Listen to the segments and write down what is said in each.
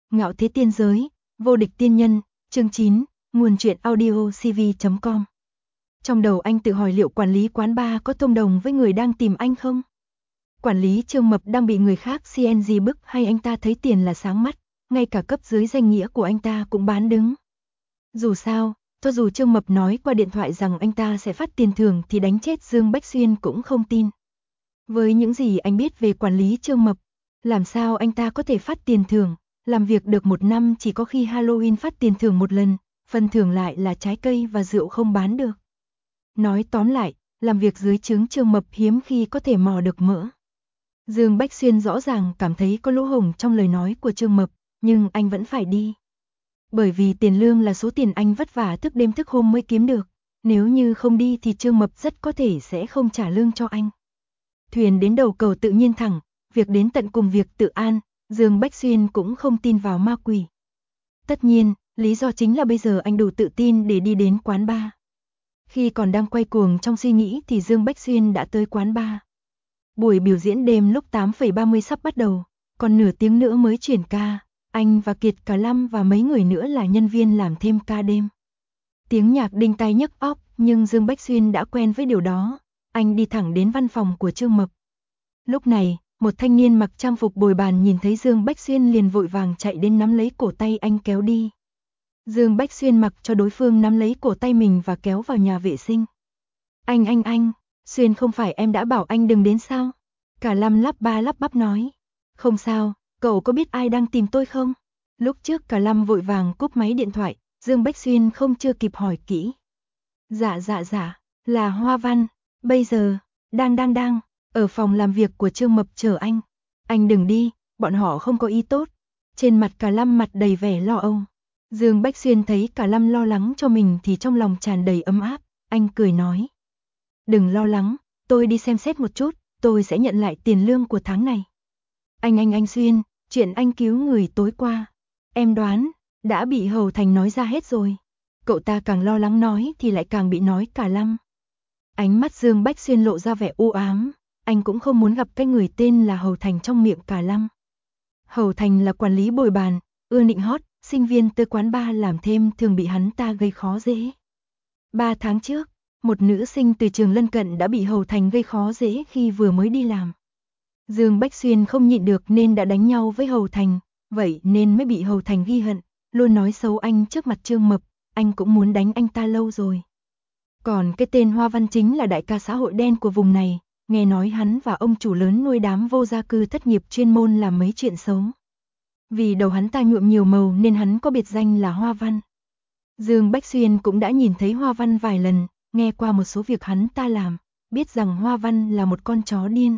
Ngạo thế tiên giới, vô địch tiên nhân, chương 9, nguồn truyện audio cv.com. Trong đầu anh tự hỏi liệu quản lý quán bar có thông đồng với người đang tìm anh không? Quản lý Trương Mập đang bị người khác CNG bức hay anh ta thấy tiền là sáng mắt, ngay cả cấp dưới danh nghĩa của anh ta cũng bán đứng. Dù sao, cho dù Trương Mập nói qua điện thoại rằng anh ta sẽ phát tiền thưởng thì đánh chết Dương Bách Xuyên cũng không tin. Với những gì anh biết về quản lý Trương Mập, làm sao anh ta có thể phát tiền thưởng? Làm việc được 1 năm chỉ có khi Halloween phát tiền thưởng 1 lần, phần thưởng lại là trái cây và rượu không bán được. Nói tóm lại, làm việc dưới trướng Trương Mập hiếm khi có thể mò được mỡ. Dương Bách Xuyên rõ ràng cảm thấy có lỗ hổng trong lời nói của Trương Mập, nhưng anh vẫn phải đi. Bởi vì tiền lương là số tiền anh vất vả thức đêm thức hôm mới kiếm được, nếu như không đi thì Trương Mập rất có thể sẽ không trả lương cho anh. Thuyền đến đầu cầu tự nhiên thẳng, việc đến tận cùng việc tự an. Dương Bách Xuyên cũng không tin vào ma quỷ. Tất nhiên, lý do chính là bây giờ anh đủ tự tin để đi đến quán bar. Khi còn đang quay cuồng trong suy nghĩ thì Dương Bách Xuyên đã tới quán bar. Buổi biểu diễn đêm lúc 8:30 sắp bắt đầu, còn nửa tiếng nữa mới chuyển ca. Anh và Kiệt Cả Lâm và mấy người nữa là nhân viên làm thêm ca đêm. Tiếng nhạc đinh tai nhức óc, nhưng Dương Bách Xuyên đã quen với điều đó. Anh đi thẳng đến văn phòng của Trương Mập. Lúc này, một thanh niên mặc trang phục bồi bàn nhìn thấy Dương Bách Xuyên liền vội vàng chạy đến nắm lấy cổ tay anh kéo đi. Dương Bách Xuyên mặc cho đối phương nắm lấy cổ tay mình và kéo vào nhà vệ sinh. Anh, Xuyên không phải em đã bảo anh đừng đến sao? Cả Lâm lắp ba lắp bắp nói. Không sao, cậu có biết ai đang tìm tôi không? Lúc trước Cả Lâm vội vàng cúp máy điện thoại, Dương Bách Xuyên không chưa kịp hỏi kỹ. Dạ, là Hoa Văn, bây giờ, đang. Ở phòng làm việc của Trương Mập chờ anh. Anh đừng đi, bọn họ không có ý tốt. Trên mặt Cả Lâm mặt đầy vẻ lo âu. Dương Bách Xuyên thấy Cả Lâm lo lắng cho mình thì trong lòng tràn đầy ấm áp. Anh cười nói. Đừng lo lắng, tôi đi xem xét một chút, tôi sẽ nhận lại tiền lương của tháng này. Anh Xuyên, chuyện anh cứu người tối qua. Em đoán, đã bị Hầu Thành nói ra hết rồi. Cậu ta càng lo lắng nói thì lại càng bị nói Cả Lâm. Ánh mắt Dương Bách Xuyên lộ ra vẻ u ám. Anh cũng không muốn gặp cái người tên là Hầu Thành trong miệng Cả Lâm. Hầu Thành là quản lý bồi bàn, ưa nịnh hót, sinh viên tới quán bar làm thêm thường bị hắn ta gây khó dễ. 3 tháng trước, một nữ sinh từ trường lân cận đã bị Hầu Thành gây khó dễ khi vừa mới đi làm. Dương Bách Xuyên không nhịn được nên đã đánh nhau với Hầu Thành, vậy nên mới bị Hầu Thành ghi hận, luôn nói xấu anh trước mặt Trương Mập, anh cũng muốn đánh anh ta lâu rồi. Còn cái tên Hoa Văn chính là đại ca xã hội đen của vùng này. Nghe nói hắn và ông chủ lớn nuôi đám vô gia cư thất nghiệp chuyên môn làm mấy chuyện xấu. Vì đầu hắn ta nhuộm nhiều màu nên hắn có biệt danh là Hoa Văn. Dương Bách Xuyên cũng đã nhìn thấy Hoa Văn vài lần, nghe qua một số việc hắn ta làm, biết rằng Hoa Văn là một con chó điên.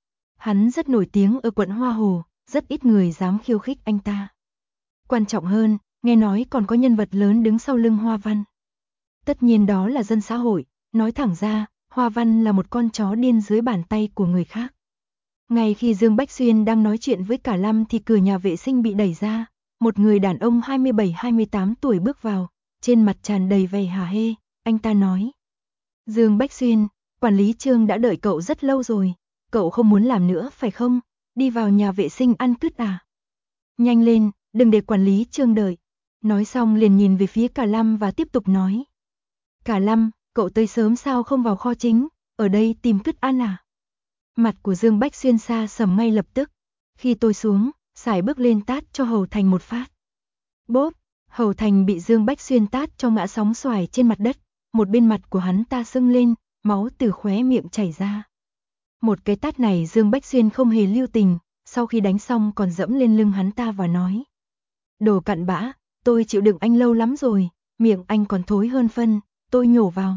Hắn rất nổi tiếng ở quận Hoa Hồ, rất ít người dám khiêu khích anh ta. Quan trọng hơn, nghe nói còn có nhân vật lớn đứng sau lưng Hoa Văn. Tất nhiên đó là dân xã hội, nói thẳng ra, Hoa Văn là một con chó điên dưới bàn tay của người khác. Ngay khi Dương Bách Xuyên đang nói chuyện với Cả Lâm thì cửa nhà vệ sinh bị đẩy ra, một người đàn ông 27-28 tuổi bước vào, trên mặt tràn đầy vẻ hả hê, anh ta nói. Dương Bách Xuyên, quản lý Trương đã đợi cậu rất lâu rồi, cậu không muốn làm nữa phải không? Đi vào nhà vệ sinh ăn cứt à? Nhanh lên, đừng để quản lý Trương đợi. Nói xong liền nhìn về phía Cả Lâm và tiếp tục nói. Cả Lâm, cậu tới sớm sao không vào kho chính, ở đây tìm cứt ăn à? Mặt của Dương Bách Xuyên xa sầm ngay lập tức. Khi tôi xuống, sải bước lên tát cho Hầu Thành một phát. Bốp, Hầu Thành bị Dương Bách Xuyên tát cho ngã sóng xoài trên mặt đất, một bên mặt của hắn ta sưng lên, máu từ khóe miệng chảy ra. Một cái tát này Dương Bách Xuyên không hề lưu tình, sau khi đánh xong còn dẫm lên lưng hắn ta và nói. Đồ cặn bã, tôi chịu đựng anh lâu lắm rồi, miệng anh còn thối hơn phân. Tôi nhổ vào.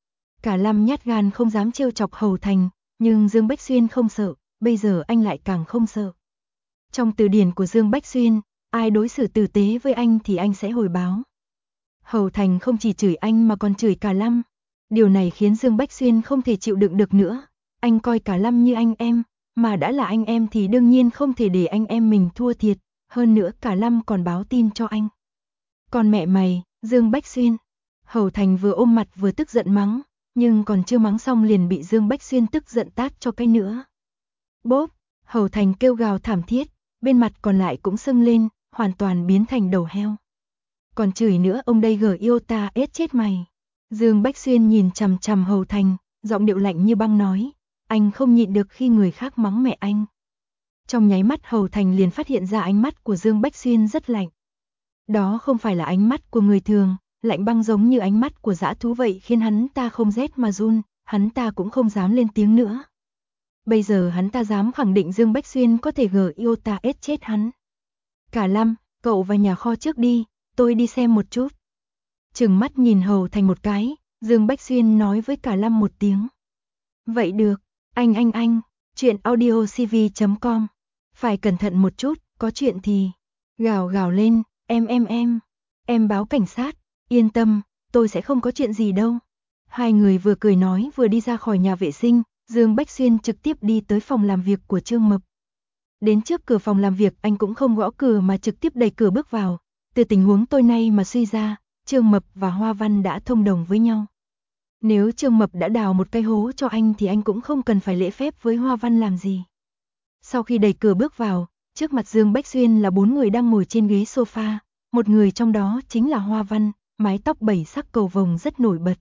Cả Lâm nhát gan không dám trêu chọc Hầu Thành, nhưng Dương Bách Xuyên không sợ, bây giờ anh lại càng không sợ. Trong từ điển của Dương Bách Xuyên, ai đối xử tử tế với anh thì anh sẽ hồi báo. Hầu Thành không chỉ chửi anh mà còn chửi Cả Lâm. Điều này khiến Dương Bách Xuyên không thể chịu đựng được nữa. Anh coi Cả Lâm như anh em, mà đã là anh em thì đương nhiên không thể để anh em mình thua thiệt. Hơn nữa Cả Lâm còn báo tin cho anh. Còn mẹ mày, Dương Bách Xuyên. Hầu Thành vừa ôm mặt vừa tức giận mắng, nhưng còn chưa mắng xong liền bị Dương Bách Xuyên tức giận tát cho cái nữa. Bốp, Hầu Thành kêu gào thảm thiết, bên mặt còn lại cũng sưng lên, hoàn toàn biến thành đầu heo. Còn chửi nữa, ông đây gở yêu ta ết chết mày. Dương Bách Xuyên nhìn chằm chằm Hầu Thành, giọng điệu lạnh như băng nói, anh không nhịn được khi người khác mắng mẹ anh. Trong nháy mắt Hầu Thành liền phát hiện ra ánh mắt của Dương Bách Xuyên rất lạnh. Đó không phải là ánh mắt của người thường, lạnh băng giống như ánh mắt của dã thú vậy, khiến hắn ta không rét mà run, hắn ta cũng không dám lên tiếng nữa. Bây giờ hắn ta dám khẳng định Dương Bách Xuyên có thể gở yêu ta ết chết hắn. Cả Lâm, cậu vào nhà kho trước đi, tôi đi xem một chút. Trừng mắt nhìn Hầu Thành một cái, Dương Bách Xuyên nói với Cả Lâm một tiếng. Vậy được, anh, chuyện audiocv.com. Phải cẩn thận một chút, có chuyện thì gào gào lên, em báo cảnh sát, yên tâm, tôi sẽ không có chuyện gì đâu. Hai người vừa cười nói vừa đi ra khỏi nhà vệ sinh, Dương Bách Xuyên trực tiếp đi tới phòng làm việc của Trương Mập. Đến trước cửa phòng làm việc anh cũng không gõ cửa mà trực tiếp đẩy cửa bước vào. Từ tình huống tối nay mà suy ra, Trương Mập và Hoa Văn đã thông đồng với nhau. Nếu Trương Mập đã đào một cái hố cho anh thì anh cũng không cần phải lễ phép với Hoa Văn làm gì. Sau khi đẩy cửa bước vào, trước mặt Dương Bách Xuyên là 4 người đang ngồi trên ghế sofa, một người trong đó chính là Hoa Văn, mái tóc 7 sắc cầu vồng rất nổi bật.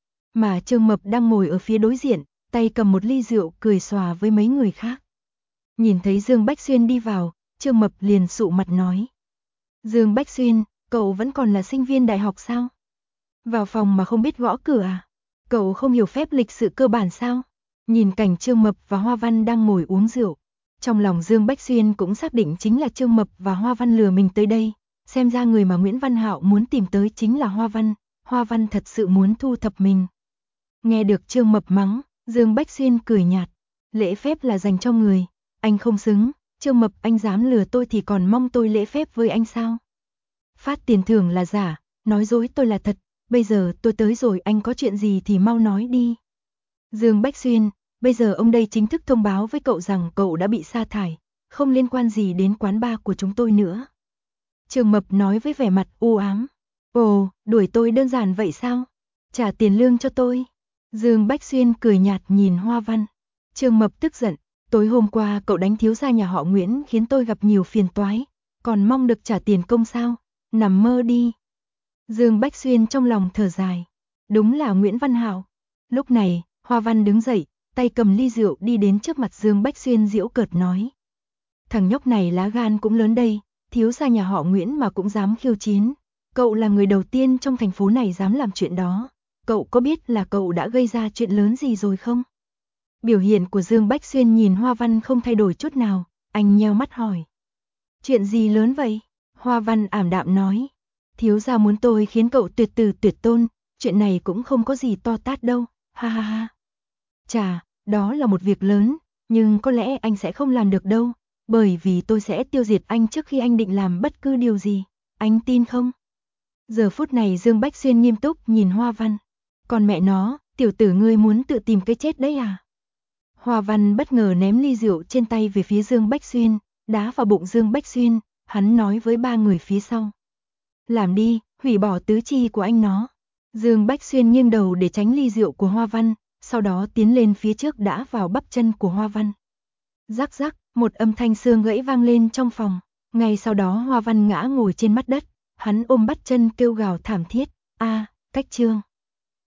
Mà Trương Mập đang ngồi ở phía đối diện, tay cầm một ly rượu cười xòa với mấy người khác. Nhìn thấy Dương Bách Xuyên đi vào, Trương Mập liền sụ mặt nói. Dương Bách Xuyên, cậu vẫn còn là sinh viên đại học sao? Vào phòng mà không biết gõ cửa à? Cậu không hiểu phép lịch sự cơ bản sao? Nhìn cảnh Trương Mập và Hoa Văn đang ngồi uống rượu. Trong lòng Dương Bách Xuyên cũng xác định chính là Trương Mập và Hoa Văn lừa mình tới đây. Xem ra người mà Nguyễn Văn Hạo muốn tìm tới chính là Hoa Văn. Hoa Văn thật sự muốn thu thập mình. Nghe được Trương Mập mắng, Dương Bách Xuyên cười nhạt. Lễ phép là dành cho người. Anh không xứng. Trương Mập, anh dám lừa tôi thì còn mong tôi lễ phép với anh sao? Phát tiền thưởng là giả, nói dối tôi là thật. Bây giờ tôi tới rồi, anh có chuyện gì thì mau nói đi. Dương Bách Xuyên, bây giờ ông đây chính thức thông báo với cậu rằng cậu đã bị sa thải, không liên quan gì đến quán bar của chúng tôi nữa. Trương Mập nói với vẻ mặt u ám. Ồ, đuổi tôi đơn giản vậy sao? Trả tiền lương cho tôi. Dương Bách Xuyên cười nhạt nhìn Hoa Văn. Trương Mập tức giận. Tối hôm qua cậu đánh thiếu gia nhà họ Nguyễn khiến tôi gặp nhiều phiền toái. Còn mong được trả tiền công sao? Nằm mơ đi. Dương Bách Xuyên trong lòng thở dài. Đúng là Nguyễn Văn Hạo. Lúc này, Hoa Văn đứng dậy, tay cầm ly rượu đi đến trước mặt Dương Bách Xuyên giễu cợt nói. Thằng nhóc này lá gan cũng lớn đây, thiếu gia nhà họ Nguyễn mà cũng dám khiêu chiến. Cậu là người đầu tiên trong thành phố này dám làm chuyện đó. Cậu có biết là cậu đã gây ra chuyện lớn gì rồi không? Biểu hiện của Dương Bách Xuyên nhìn Hoa Văn không thay đổi chút nào, anh nheo mắt hỏi. Chuyện gì lớn vậy? Hoa Văn ảm đạm nói. Thiếu gia muốn tôi khiến cậu tuyệt tử tuyệt tôn, chuyện này cũng không có gì to tát đâu, ha ha ha. Chà, đó là một việc lớn, nhưng có lẽ anh sẽ không làm được đâu, bởi vì tôi sẽ tiêu diệt anh trước khi anh định làm bất cứ điều gì, anh tin không? Giờ phút này Dương Bách Xuyên nghiêm túc nhìn Hoa Văn. Còn mẹ nó, tiểu tử ngươi muốn tự tìm cái chết đấy à? Hoa Văn bất ngờ ném ly rượu trên tay về phía Dương Bách Xuyên, đá vào bụng Dương Bách Xuyên, hắn nói với ba người phía sau. Làm đi, hủy bỏ tứ chi của anh nó. Dương Bách Xuyên nghiêng đầu để tránh ly rượu của Hoa Văn, sau đó tiến lên phía trước đá vào bắp chân của Hoa Văn. Rắc rắc, một âm thanh xương gãy vang lên trong phòng. Ngay sau đó Hoa Văn ngã ngồi trên mặt đất, hắn ôm bắp chân kêu gào thảm thiết. A, cách chương.